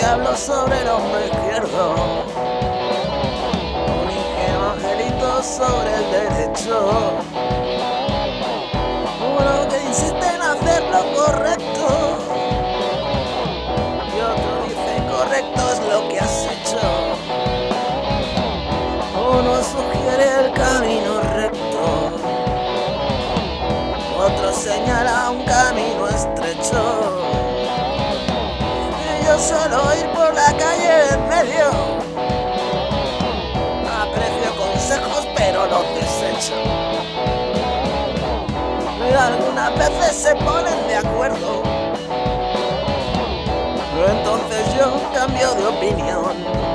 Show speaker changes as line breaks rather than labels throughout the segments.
diablo sobre el hombro izquierdo, un ingenuo angelito sobre el derecho, uno que insiste en hacer lo correcto y otro dice correcto es lo que has hecho. Uno sugiere el camino recto, otro señala un camino estrecho. Y yo suelo ir por la calle en medio, aprecio consejos pero los desecho. Y algunas veces se ponen de acuerdo, pero entonces yo cambio de opinión.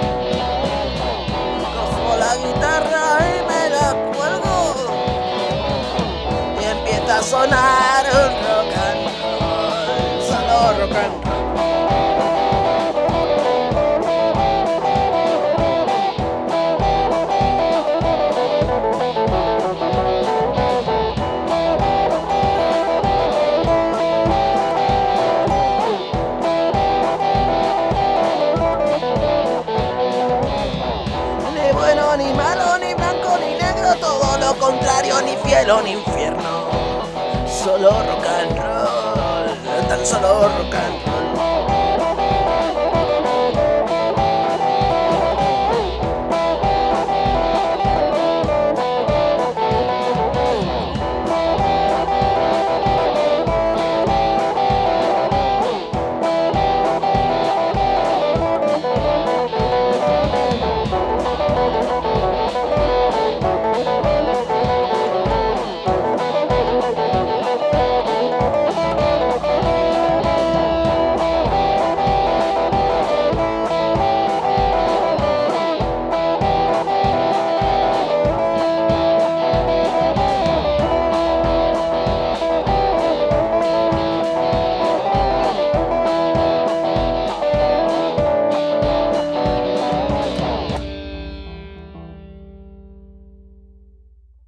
Cojo la guitarra y me la cuelgo y empieza a sonar un rock and roll, solo rock and roll. Ni bueno, ni malo, ni blanco, ni negro, todo lo contrario, ni cielo, ni infierno. Solo rock and roll, tan solo rock and roll.